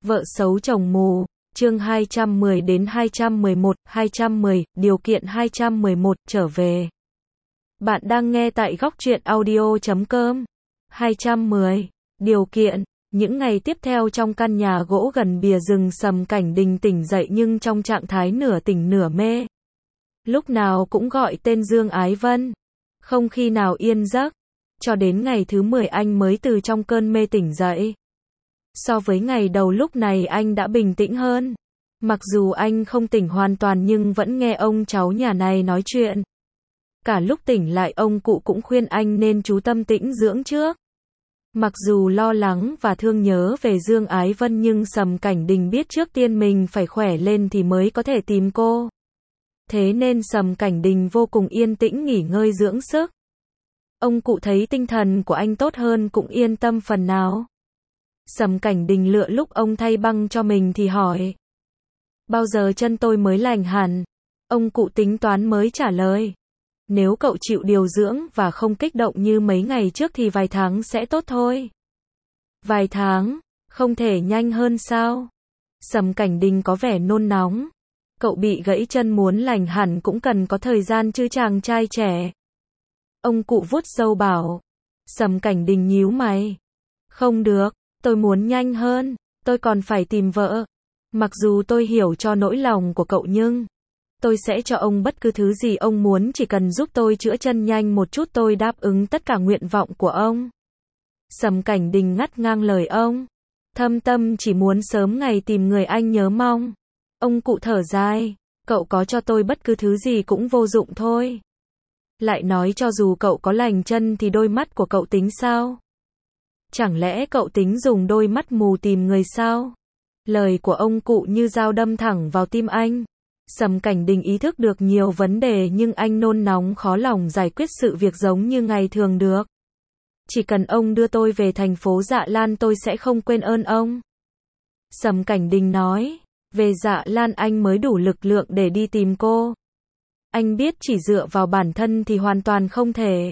Vợ xấu chồng mù, chương 210 đến 211, 210, điều kiện 211, trở về. Bạn đang nghe tại góc truyện audio.com. 210, điều kiện. Những ngày tiếp theo trong căn nhà gỗ gần bìa rừng, Sầm Cảnh Đình tỉnh dậy nhưng trong trạng thái nửa tỉnh nửa mê. Lúc nào cũng gọi tên Dương Ái Vân, không khi nào yên giấc. Cho đến ngày thứ 10 anh mới từ trong cơn mê tỉnh dậy. So với ngày đầu lúc này anh đã bình tĩnh hơn. Mặc dù anh không tỉnh hoàn toàn nhưng vẫn nghe ông cháu nhà này nói chuyện. Cả lúc tỉnh lại ông cụ cũng khuyên anh nên chú tâm tĩnh dưỡng trước. Mặc dù lo lắng và thương nhớ về Dương Ái Vân nhưng Sầm Cảnh Đình biết trước tiên mình phải khỏe lên thì mới có thể tìm cô. Thế nên Sầm Cảnh Đình vô cùng yên tĩnh nghỉ ngơi dưỡng sức. Ông cụ thấy tinh thần của anh tốt hơn cũng yên tâm phần nào. Sầm Cảnh Đình lựa lúc ông thay băng cho mình thì hỏi: bao giờ chân tôi mới lành hẳn? Ông cụ tính toán mới trả lời: nếu cậu chịu điều dưỡng và không kích động như mấy ngày trước thì vài tháng sẽ tốt thôi. Vài tháng? Không thể nhanh hơn sao? Sầm Cảnh Đình có vẻ nôn nóng. Cậu bị gãy chân muốn lành hẳn cũng cần có thời gian chứ chàng trai trẻ. Ông cụ vuốt râu bảo. Sầm Cảnh Đình nhíu mày. Không được, tôi muốn nhanh hơn, tôi còn phải tìm vợ. Mặc dù tôi hiểu cho nỗi lòng của cậu nhưng tôi sẽ cho ông bất cứ thứ gì ông muốn, chỉ cần giúp tôi chữa chân nhanh một chút tôi đáp ứng tất cả nguyện vọng của ông. Sầm Cảnh Đình ngắt ngang lời ông. Thâm tâm chỉ muốn sớm ngày tìm người anh nhớ mong. Ông cụ thở dài. Cậu có cho tôi bất cứ thứ gì cũng vô dụng thôi. Lại nói cho dù cậu có lành chân thì đôi mắt của cậu tính sao? Chẳng lẽ cậu tính dùng đôi mắt mù tìm người sao? Lời của ông cụ như dao đâm thẳng vào tim anh. Sầm Cảnh Đình ý thức được nhiều vấn đề nhưng anh nôn nóng khó lòng giải quyết sự việc giống như ngày thường được. Chỉ cần ông đưa tôi về thành phố Dạ Lan tôi sẽ không quên ơn ông. Sầm Cảnh Đình nói, về Dạ Lan anh mới đủ lực lượng để đi tìm cô. Anh biết chỉ dựa vào bản thân thì hoàn toàn không thể.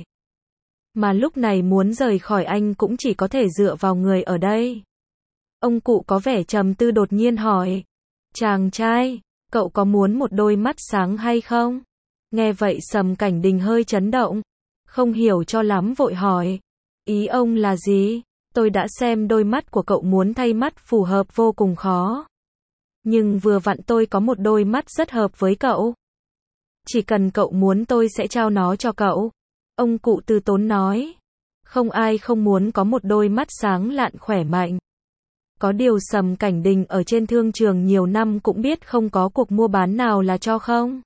Mà lúc này muốn rời khỏi anh cũng chỉ có thể dựa vào người ở đây. Ông cụ có vẻ trầm tư đột nhiên hỏi. Chàng trai, cậu có muốn một đôi mắt sáng hay không? Nghe vậy Sầm Cảnh Đình hơi chấn động. Không hiểu cho lắm vội hỏi. Ý ông là gì? Tôi đã xem đôi mắt của cậu, muốn thay mắt phù hợp vô cùng khó. Nhưng vừa vặn tôi có một đôi mắt rất hợp với cậu. Chỉ cần cậu muốn tôi sẽ trao nó cho cậu. Ông cụ từ tốn nói. Không ai không muốn có một đôi mắt sáng lạn khỏe mạnh. Có điều Sầm Cảnh Đình ở trên thương trường nhiều năm cũng biết không có cuộc mua bán nào là cho không.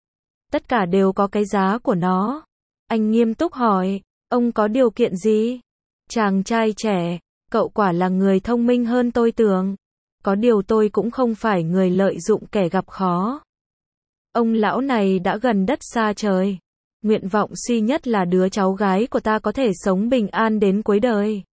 Tất cả đều có cái giá của nó. Anh nghiêm túc hỏi, ông có điều kiện gì? Chàng trai trẻ, cậu quả là người thông minh hơn tôi tưởng. Có điều tôi cũng không phải người lợi dụng kẻ gặp khó. Ông lão này đã gần đất xa trời. Nguyện vọng duy nhất là đứa cháu gái của ta có thể sống bình an đến cuối đời.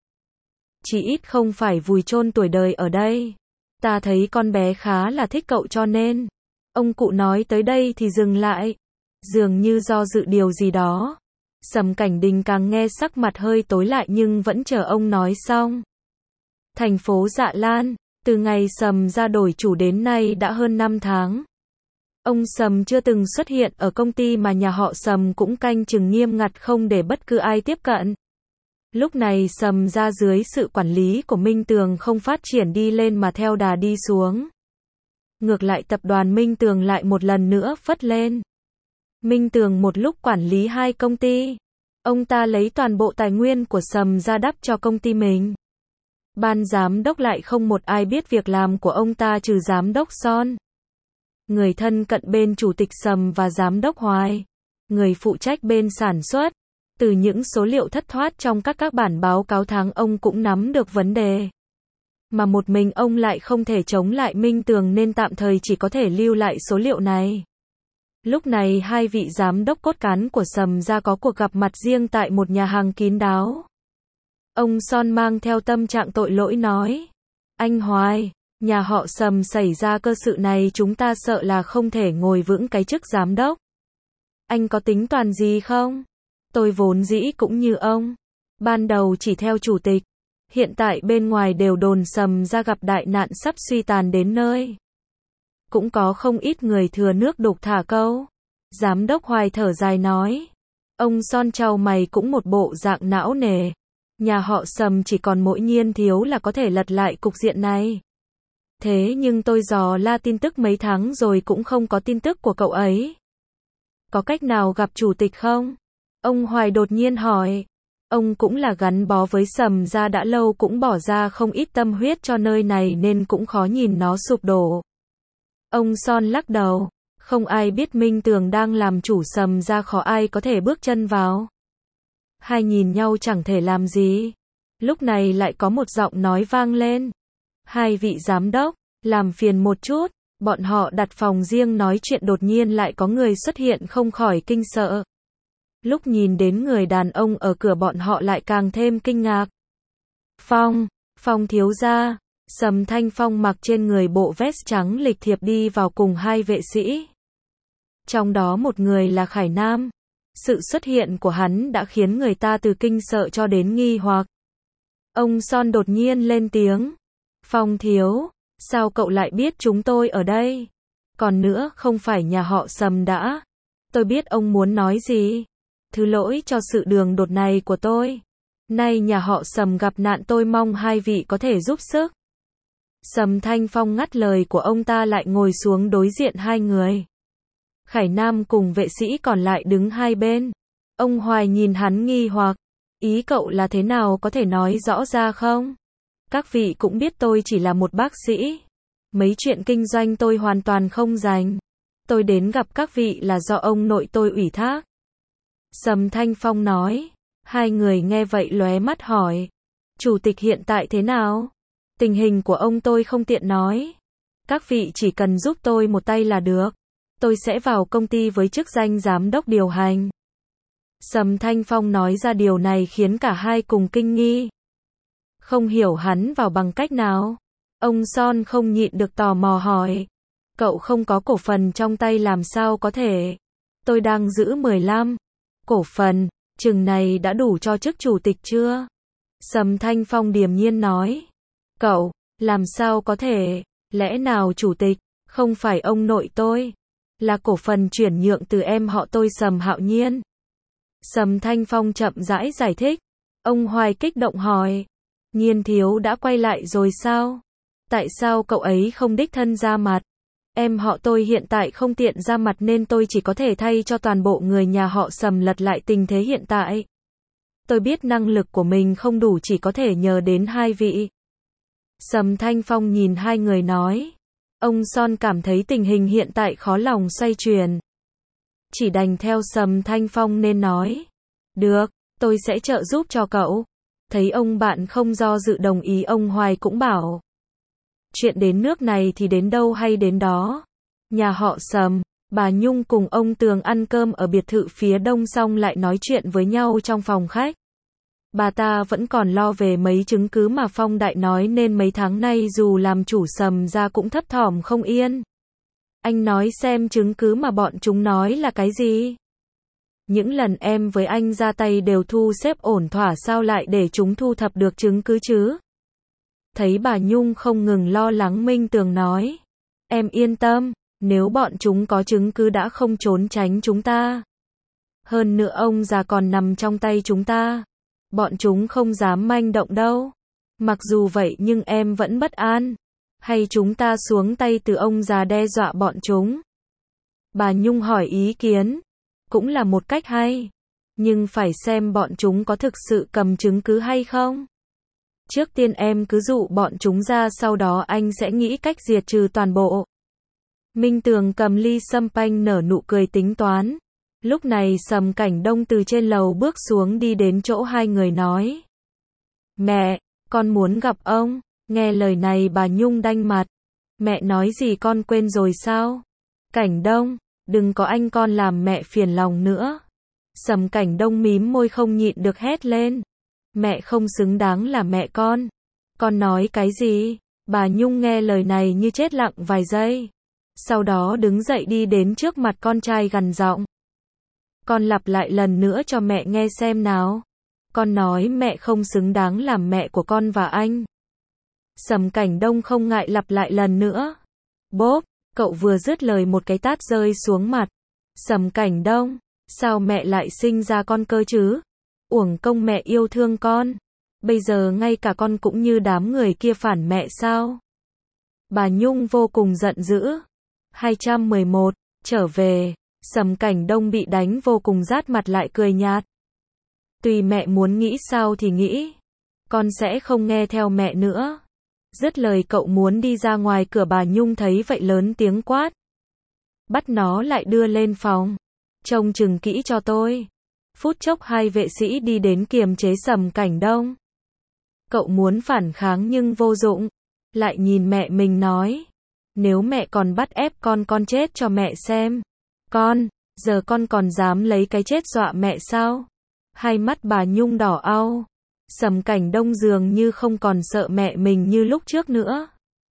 Chỉ ít không phải vùi chôn tuổi đời ở đây. Ta thấy con bé khá là thích cậu cho nên. Ông cụ nói tới đây thì dừng lại. Dường như do dự điều gì đó. Sầm Cảnh Đình càng nghe sắc mặt hơi tối lại nhưng vẫn chờ ông nói xong. Thành phố Dạ Lan, từ ngày Sầm ra đổi chủ đến nay đã hơn 5 tháng. Ông Sầm chưa từng xuất hiện ở công ty mà nhà họ Sầm cũng canh chừng nghiêm ngặt không để bất cứ ai tiếp cận. Lúc này Sầm ra dưới sự quản lý của Minh Tường không phát triển đi lên mà theo đà đi xuống. Ngược lại tập đoàn Minh Tường lại một lần nữa phất lên. Minh Tường một lúc quản lý hai công ty. Ông ta lấy toàn bộ tài nguyên của Sầm ra đắp cho công ty mình. Ban giám đốc lại không một ai biết việc làm của ông ta trừ giám đốc Son. Người thân cận bên chủ tịch Sầm và giám đốc Hoài. Người phụ trách bên sản xuất. Từ những số liệu thất thoát trong các bản báo cáo tháng ông cũng nắm được vấn đề. Mà một mình ông lại không thể chống lại Minh Tường nên tạm thời chỉ có thể lưu lại số liệu này. Lúc này hai vị giám đốc cốt cán của Sầm ra có cuộc gặp mặt riêng tại một nhà hàng kín đáo. Ông Son mang theo tâm trạng tội lỗi nói. Anh Hoài, nhà họ Sầm xảy ra cơ sự này chúng ta sợ là không thể ngồi vững cái chức giám đốc. Anh có tính toán gì không? Tôi vốn dĩ cũng như ông. Ban đầu chỉ theo chủ tịch. Hiện tại bên ngoài đều đồn Sầm Gia gặp đại nạn sắp suy tàn đến nơi. Cũng có không ít người thừa nước đục thả câu. Giám đốc Hoài thở dài nói. Ông Son chau mày cũng một bộ dạng não nề. Nhà họ Sầm chỉ còn mỗi Nhiên Thiếu là có thể lật lại cục diện này. Thế nhưng tôi dò la tin tức mấy tháng rồi cũng không có tin tức của cậu ấy. Có cách nào gặp chủ tịch không? Ông Hoài đột nhiên hỏi. Ông cũng là gắn bó với Sầm Gia đã lâu, cũng bỏ ra không ít tâm huyết cho nơi này nên cũng khó nhìn nó sụp đổ. Ông Son lắc đầu. Không ai biết Minh Tường đang làm chủ Sầm Gia, khó ai có thể bước chân vào. Hai nhìn nhau chẳng thể làm gì. Lúc này lại có một giọng nói vang lên. Hai vị giám đốc, làm phiền một chút. Bọn họ đặt phòng riêng nói chuyện, đột nhiên lại có người xuất hiện, không khỏi kinh sợ. Lúc nhìn đến người đàn ông ở cửa bọn họ lại càng thêm kinh ngạc. Phong thiếu gia. Sầm Thanh Phong mặc trên người bộ vest trắng lịch thiệp đi vào cùng hai vệ sĩ. Trong đó một người là Khải Nam. Sự xuất hiện của hắn đã khiến người ta từ kinh sợ cho đến nghi hoặc. Ông Son đột nhiên lên tiếng. Phong thiếu, sao cậu lại biết chúng tôi ở đây? Còn nữa, không phải nhà họ Sầm đã. Tôi biết ông muốn nói gì. Thứ lỗi cho sự đường đột này của tôi. Nay nhà họ Sầm gặp nạn, tôi mong hai vị có thể giúp sức. Sầm Thanh Phong ngắt lời của ông ta, lại ngồi xuống đối diện hai người. Khải Nam cùng vệ sĩ còn lại đứng hai bên. Ông Hoài nhìn hắn nghi hoặc. Ý cậu là thế nào, có thể nói rõ ra không? Các vị cũng biết tôi chỉ là một bác sĩ. Mấy chuyện kinh doanh tôi hoàn toàn không rành. Tôi đến gặp các vị là do ông nội tôi ủy thác. Sầm Thanh Phong nói. Hai người nghe vậy lóe mắt hỏi. Chủ tịch hiện tại thế nào? Tình hình của ông tôi không tiện nói. Các vị chỉ cần giúp tôi một tay là được. Tôi sẽ vào công ty với chức danh giám đốc điều hành. Sầm Thanh Phong nói ra điều này khiến cả hai cùng kinh nghi. Không hiểu hắn vào bằng cách nào. Ông Son không nhịn được tò mò hỏi. Cậu không có cổ phần trong tay làm sao có thể? Tôi đang giữ 15 cổ phần, chừng này đã đủ cho chức chủ tịch chưa? Sầm Thanh Phong điềm nhiên nói. Cậu, làm sao có thể? Lẽ nào chủ tịch, không phải ông nội tôi? Là cổ phần chuyển nhượng từ em họ tôi Sầm Hạo Nhiên. Sầm Thanh Phong chậm rãi giải thích. Ông Hoài kích động hỏi. Nhiên Thiếu đã quay lại rồi sao? Tại sao cậu ấy không đích thân ra mặt? Em họ tôi hiện tại không tiện ra mặt nên tôi chỉ có thể thay cho toàn bộ người nhà họ Sầm lật lại tình thế hiện tại. Tôi biết năng lực của mình không đủ, chỉ có thể nhờ đến hai vị. Sầm Thanh Phong nhìn hai người nói. Ông Son cảm thấy tình hình hiện tại khó lòng xoay chuyển. Chỉ đành theo Sầm Thanh Phong nên nói. Được, tôi sẽ trợ giúp cho cậu. Thấy ông bạn không do dự đồng ý, ông Hoài cũng bảo. Chuyện đến nước này thì đến đâu hay đến đó. Nhà họ Sầm, bà Nhung cùng ông Tường ăn cơm ở biệt thự phía đông xong lại nói chuyện với nhau trong phòng khách. Bà ta vẫn còn lo về mấy chứng cứ mà Phong Đại nói nên mấy tháng nay dù làm chủ Sầm Gia cũng thấp thỏm không yên. Anh nói xem chứng cứ mà bọn chúng nói là cái gì? Những lần em với anh ra tay đều thu xếp ổn thỏa, sao lại để chúng thu thập được chứng cứ chứ? Thấy bà Nhung không ngừng lo lắng, Minh Tường nói. Em yên tâm, nếu bọn chúng có chứng cứ đã không trốn tránh chúng ta. Hơn nữa ông già còn nằm trong tay chúng ta. Bọn chúng không dám manh động đâu. Mặc dù vậy nhưng em vẫn bất an. Hay chúng ta xuống tay từ ông già đe dọa bọn chúng? Bà Nhung hỏi ý kiến. Cũng là một cách hay. Nhưng phải xem bọn chúng có thực sự cầm chứng cứ hay không. Trước tiên em cứ dụ bọn chúng ra, sau đó anh sẽ nghĩ cách diệt trừ toàn bộ. Minh Tường cầm ly sâm panh nở nụ cười tính toán. Lúc này Sầm Cảnh Đông từ trên lầu bước xuống đi đến chỗ hai người nói. Mẹ, con muốn gặp ông. Nghe lời này bà Nhung đanh mặt. Mẹ nói gì con quên rồi sao? Cảnh Đông, đừng có anh con làm mẹ phiền lòng nữa. Sầm Cảnh Đông mím môi không nhịn được hét lên. Mẹ không xứng đáng là mẹ con. Con nói cái gì? Bà Nhung nghe lời này như chết lặng vài giây. Sau đó đứng dậy đi đến trước mặt con trai gằn giọng. Con lặp lại lần nữa cho mẹ nghe xem nào. Con nói mẹ không xứng đáng làm mẹ của con và anh. Sầm Cảnh Đông không ngại lặp lại lần nữa. Bốp, cậu vừa dứt lời một cái tát rơi xuống mặt. Sầm Cảnh Đông, sao mẹ lại sinh ra con cơ chứ? Uổng công mẹ yêu thương con. Bây giờ ngay cả con cũng như đám người kia phản mẹ sao? Bà Nhung vô cùng giận dữ. 211, trở về. Sầm Cảnh Đông bị đánh vô cùng rát mặt lại cười nhạt. Tùy mẹ muốn nghĩ sao thì nghĩ. Con sẽ không nghe theo mẹ nữa. Dứt lời cậu muốn đi ra ngoài cửa, bà Nhung thấy vậy lớn tiếng quát. Bắt nó lại đưa lên phòng. Trông chừng kỹ cho tôi. Phút chốc hai vệ sĩ đi đến kiềm chế Sầm Cảnh Đông. Cậu muốn phản kháng nhưng vô dụng. Lại nhìn mẹ mình nói. Nếu mẹ còn bắt ép con chết cho mẹ xem. Giờ con còn dám lấy cái chết dọa mẹ sao? Hai mắt bà Nhung đỏ au. Sầm Cảnh Đông dường như không còn sợ mẹ mình như lúc trước nữa.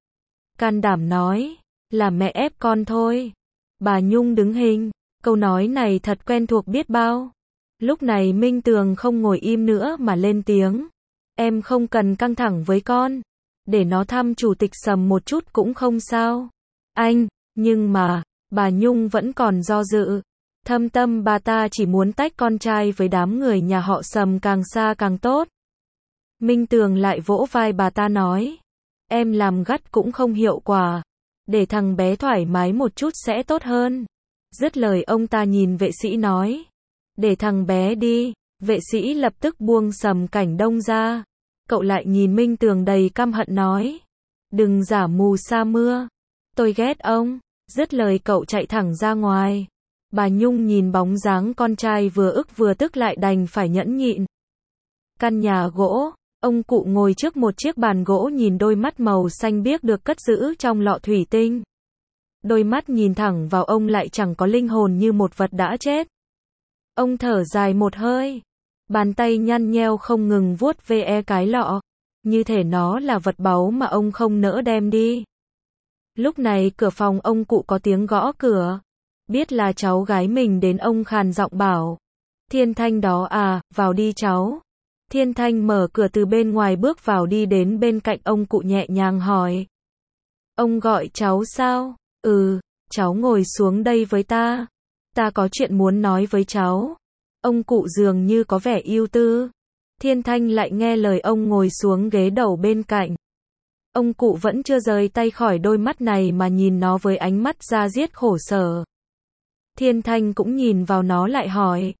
Can đảm nói, là mẹ ép con thôi. Bà Nhung đứng hình, câu nói này thật quen thuộc biết bao. Lúc này Minh Tường không ngồi im nữa mà lên tiếng. Em không cần căng thẳng với con. Để nó thăm chủ tịch Sầm một chút cũng không sao. Anh, nhưng mà, bà Nhung vẫn còn do dự. Thâm tâm bà ta chỉ muốn tách con trai với đám người nhà họ Sầm càng xa càng tốt. Minh Tường lại vỗ vai bà ta nói. Em làm gắt cũng không hiệu quả. Để thằng bé thoải mái một chút sẽ tốt hơn. Dứt lời ông ta nhìn vệ sĩ nói. Để thằng bé đi. Vệ sĩ lập tức buông Sầm Cảnh Đông ra. Cậu lại nhìn Minh Tường đầy căm hận nói. Đừng giả mù sa mưa. Tôi ghét ông. Dứt lời cậu chạy thẳng ra ngoài. Bà Nhung nhìn bóng dáng con trai vừa ức vừa tức lại đành phải nhẫn nhịn. Căn nhà gỗ, ông cụ ngồi trước một chiếc bàn gỗ nhìn đôi mắt màu xanh biếc được cất giữ trong lọ thủy tinh. Đôi mắt nhìn thẳng vào ông lại chẳng có linh hồn như một vật đã chết. Ông thở dài một hơi. Bàn tay nhăn nheo không ngừng vuốt ve cái lọ. Như thể nó là vật báu mà ông không nỡ đem đi. Lúc này cửa phòng ông cụ có tiếng gõ cửa. Biết là cháu gái mình đến, ông khàn giọng bảo. Thiên Thanh đó à, vào đi cháu. Thiên Thanh mở cửa từ bên ngoài bước vào, đi đến bên cạnh ông cụ nhẹ nhàng hỏi. Ông gọi cháu sao? Ừ, cháu ngồi xuống đây với ta. Ta có chuyện muốn nói với cháu. Ông cụ dường như có vẻ ưu tư. Thiên Thanh lại nghe lời ông ngồi xuống ghế đầu bên cạnh. Ông cụ vẫn chưa rời tay khỏi đôi mắt này mà nhìn nó với ánh mắt da diết khổ sở. Thiên Thanh cũng nhìn vào nó lại hỏi.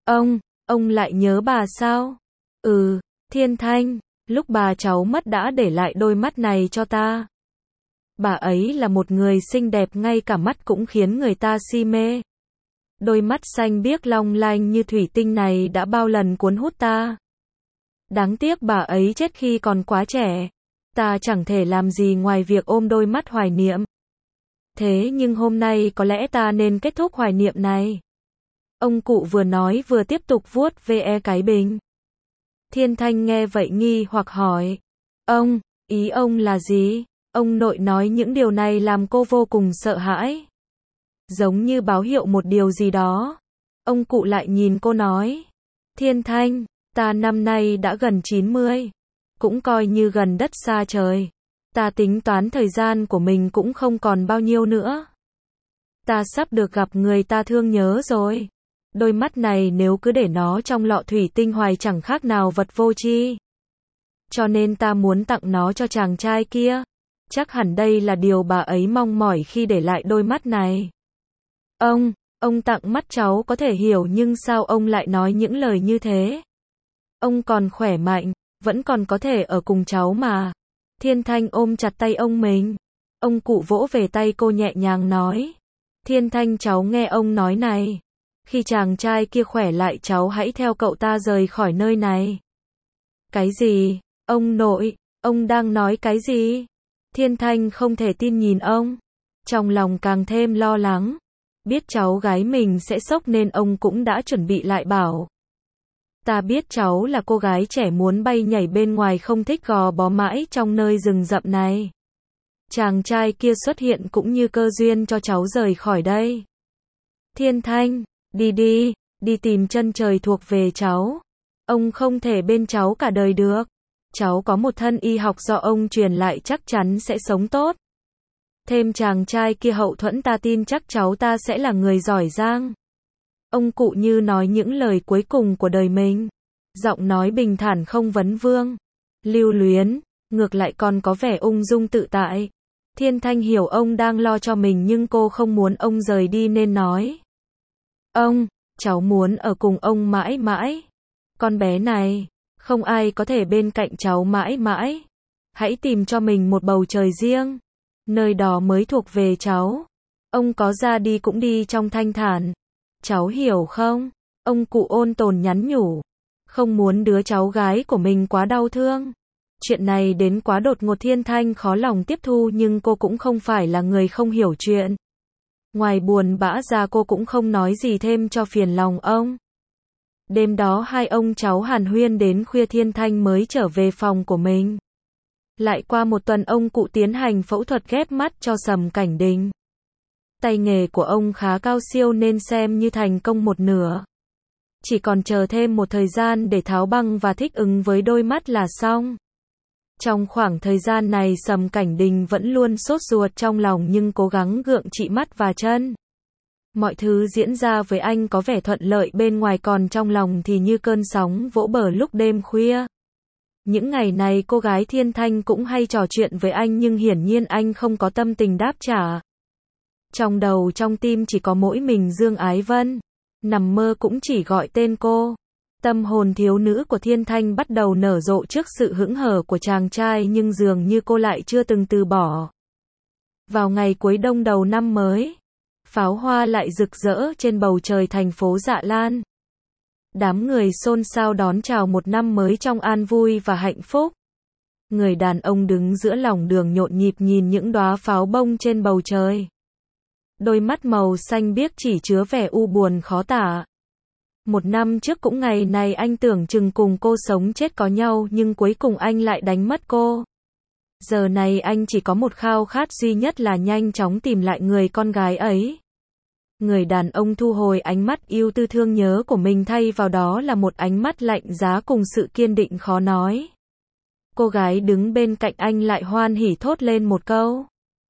Ông lại nhớ bà sao? Ừ, Thiên Thanh, lúc bà cháu mất đã để lại đôi mắt này cho ta. Bà ấy là một người xinh đẹp, ngay cả mắt cũng khiến người ta si mê. Đôi mắt xanh biếc long lanh như thủy tinh này đã bao lần cuốn hút ta. Đáng tiếc bà ấy chết khi còn quá trẻ. Ta chẳng thể làm gì ngoài việc ôm đôi mắt hoài niệm. Thế nhưng hôm nay có lẽ ta nên kết thúc hoài niệm này. Ông cụ vừa nói vừa tiếp tục vuốt ve cái bình. Thiên Thanh nghe vậy nghi hoặc hỏi. Ý ông là gì? Ông nội nói những điều này làm cô vô cùng sợ hãi. Giống như báo hiệu một điều gì đó. Ông cụ lại nhìn cô nói. Thiên Thanh, ta năm nay đã gần 90. Cũng coi như gần đất xa trời. Ta tính toán thời gian của mình cũng không còn bao nhiêu nữa. Ta sắp được gặp người ta thương nhớ rồi. Đôi mắt này nếu cứ để nó trong lọ thủy tinh hoài chẳng khác nào vật vô tri. Cho nên ta muốn tặng nó cho chàng trai kia. Chắc hẳn đây là điều bà ấy mong mỏi khi để lại đôi mắt này. Ông tặng mắt cháu có thể hiểu, nhưng sao ông lại nói những lời như thế? Ông còn khỏe mạnh, vẫn còn có thể ở cùng cháu mà. Thiên Thanh ôm chặt tay ông mình. Ông cụ vỗ về tay cô nhẹ nhàng nói. Thiên Thanh, cháu nghe ông nói này. Khi chàng trai kia khỏe lại cháu hãy theo cậu ta rời khỏi nơi này. Cái gì? Ông nội, ông đang nói cái gì? Thiên Thanh không thể tin nhìn ông. Trong lòng càng thêm lo lắng. Biết cháu gái mình sẽ sốc nên ông cũng đã chuẩn bị lại bảo. Ta biết cháu là cô gái trẻ muốn bay nhảy bên ngoài, không thích gò bó mãi trong nơi rừng rậm này. Chàng trai kia xuất hiện cũng như cơ duyên cho cháu rời khỏi đây. Thiên Thanh, đi đi tìm chân trời thuộc về cháu. Ông không thể bên cháu cả đời được. Cháu có một thân y học do ông truyền lại chắc chắn sẽ sống tốt. Thêm chàng trai kia hậu thuẫn ta tin chắc cháu ta sẽ là người giỏi giang. Ông cụ như nói những lời cuối cùng của đời mình. Giọng nói bình thản không vấn vương, lưu luyến, ngược lại còn có vẻ ung dung tự tại. Thiên Thanh hiểu ông đang lo cho mình nhưng cô không muốn ông rời đi nên nói. Ông, cháu muốn ở cùng ông mãi mãi. Con bé này, không ai có thể bên cạnh cháu mãi mãi. Hãy tìm cho mình một bầu trời riêng. Nơi đó mới thuộc về cháu. Ông có ra đi cũng đi trong thanh thản. Cháu hiểu không? Ông cụ ôn tồn nhắn nhủ. Không muốn đứa cháu gái của mình quá đau thương. Chuyện này đến quá đột ngột, Thiên Thanh khó lòng tiếp thu nhưng cô cũng không phải là người không hiểu chuyện. Ngoài buồn bã ra cô cũng không nói gì thêm cho phiền lòng ông. Đêm đó hai ông cháu hàn huyên đến khuya, Thiên Thanh mới trở về phòng của mình. Lại qua một tuần ông cụ tiến hành phẫu thuật ghép mắt cho Sầm Cảnh Đình. Tay nghề của ông khá cao siêu nên xem như thành công một nửa. Chỉ còn chờ thêm một thời gian để tháo băng và thích ứng với đôi mắt là xong. Trong khoảng thời gian này Sầm Cảnh Đình vẫn luôn sốt ruột trong lòng nhưng cố gắng gượng trị mắt và chân. Mọi thứ diễn ra với anh có vẻ thuận lợi bên ngoài, còn trong lòng thì như cơn sóng vỗ bờ lúc đêm khuya. Những ngày này cô gái Thiên Thanh cũng hay trò chuyện với anh nhưng hiển nhiên anh không có tâm tình đáp trả. Trong đầu trong tim chỉ có mỗi mình Dương Ái Vân. Nằm mơ cũng chỉ gọi tên cô. Tâm hồn thiếu nữ của Thiên Thanh bắt đầu nở rộ trước sự hững hờ của chàng trai nhưng dường như cô lại chưa từng từ bỏ. Vào ngày cuối đông đầu năm mới, pháo hoa lại rực rỡ trên bầu trời thành phố Dạ Lan. Đám người xôn xao đón chào một năm mới trong an vui và hạnh phúc. Người đàn ông đứng giữa lòng đường nhộn nhịp nhìn những đóa pháo bông trên bầu trời. Đôi mắt màu xanh biếc chỉ chứa vẻ u buồn khó tả. Một năm trước cũng ngày này anh tưởng chừng cùng cô sống chết có nhau nhưng cuối cùng anh lại đánh mất cô. Giờ này anh chỉ có một khao khát duy nhất là nhanh chóng tìm lại người con gái ấy. Người đàn ông thu hồi ánh mắt yêu tư thương nhớ của mình, thay vào đó là một ánh mắt lạnh giá cùng sự kiên định khó nói. Cô gái đứng bên cạnh anh lại hoan hỉ thốt lên một câu.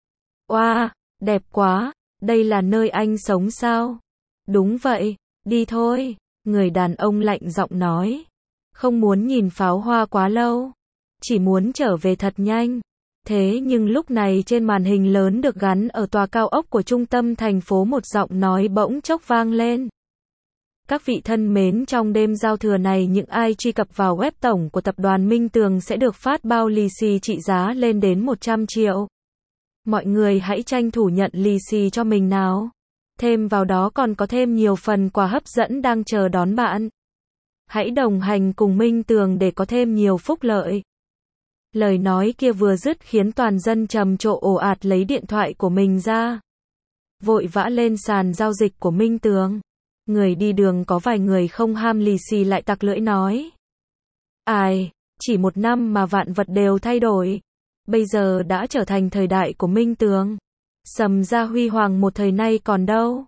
Oa, đẹp quá, đây là nơi anh sống sao? Đúng vậy, đi thôi. Người đàn ông lạnh giọng nói. Không muốn nhìn pháo hoa quá lâu. Chỉ muốn trở về thật nhanh. Thế nhưng lúc này trên màn hình lớn được gắn ở tòa cao ốc của trung tâm thành phố, một giọng nói bỗng chốc vang lên. Các vị thân mến, trong đêm giao thừa này những ai truy cập vào web tổng của tập đoàn Minh Tường sẽ được phát bao lì xì trị giá lên đến 100 triệu. Mọi người hãy tranh thủ nhận lì xì cho mình nào. Thêm vào đó còn có thêm nhiều phần quà hấp dẫn đang chờ đón bạn. Hãy đồng hành cùng Minh Tường để có thêm nhiều phúc lợi. Lời nói kia vừa dứt khiến toàn dân trầm trồ ồ ạt lấy điện thoại của mình ra. Vội vã lên sàn giao dịch của Minh Tường. Người đi đường có vài người không ham lì xì lại tặc lưỡi nói. Ai, chỉ một năm mà vạn vật đều thay đổi. Bây giờ đã trở thành thời đại của Minh Tường. Sầm gia huy hoàng một thời nay còn đâu.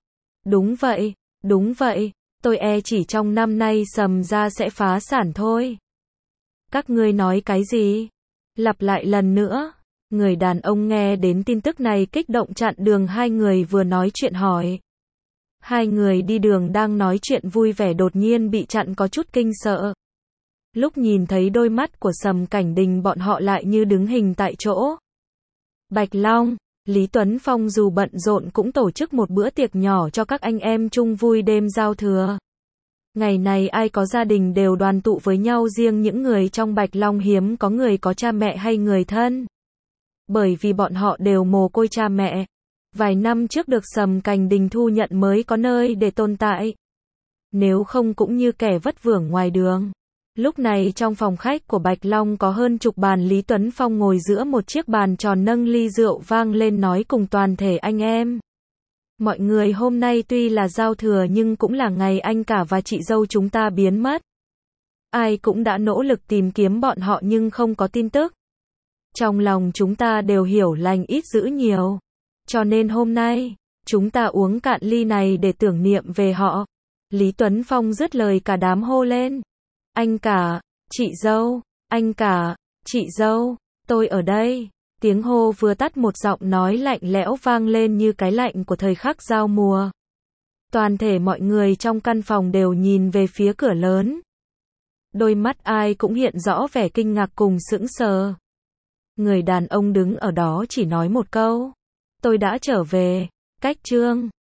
Đúng vậy, tôi chỉ trong năm nay Sầm gia sẽ phá sản thôi. Các ngươi nói cái gì? Lặp lại lần nữa. Người đàn ông nghe đến tin tức này kích động chặn đường hai người vừa nói chuyện hỏi. Hai người đi đường đang nói chuyện vui vẻ đột nhiên bị chặn có chút kinh sợ. Lúc nhìn thấy đôi mắt của Sầm Cảnh Đình bọn họ lại như đứng hình tại chỗ. Bạch Long, Lý Tuấn Phong dù bận rộn cũng tổ chức một bữa tiệc nhỏ cho các anh em chung vui đêm giao thừa. Ngày này ai có gia đình đều đoàn tụ với nhau, riêng những người trong Bạch Long hiếm có người có cha mẹ hay người thân. Bởi vì bọn họ đều mồ côi cha mẹ. Vài năm trước được Sầm Cảnh Đình thu nhận mới có nơi để tồn tại. Nếu không cũng như kẻ vất vưởng ngoài đường. Lúc này trong phòng khách của Bạch Long có hơn chục bàn, Lý Tuấn Phong ngồi giữa một chiếc bàn tròn nâng ly rượu vang lên nói cùng toàn thể anh em. Mọi người, hôm nay tuy là giao thừa nhưng cũng là ngày anh cả và chị dâu chúng ta biến mất. Ai cũng đã nỗ lực tìm kiếm bọn họ nhưng không có tin tức. Trong lòng chúng ta đều hiểu lành ít dữ nhiều. Cho nên hôm nay, chúng ta uống cạn ly này để tưởng niệm về họ. Lý Tuấn Phong dứt lời cả đám hô lên. Anh cả, chị dâu, anh cả, chị dâu, tôi ở đây. Tiếng hô vừa tắt, một giọng nói lạnh lẽo vang lên như cái lạnh của thời khắc giao mùa. Toàn thể mọi người trong căn phòng đều nhìn về phía cửa lớn. Đôi mắt ai cũng hiện rõ vẻ kinh ngạc cùng sững sờ. Người đàn ông đứng ở đó chỉ nói một câu. Tôi đã trở về. Cách Trương.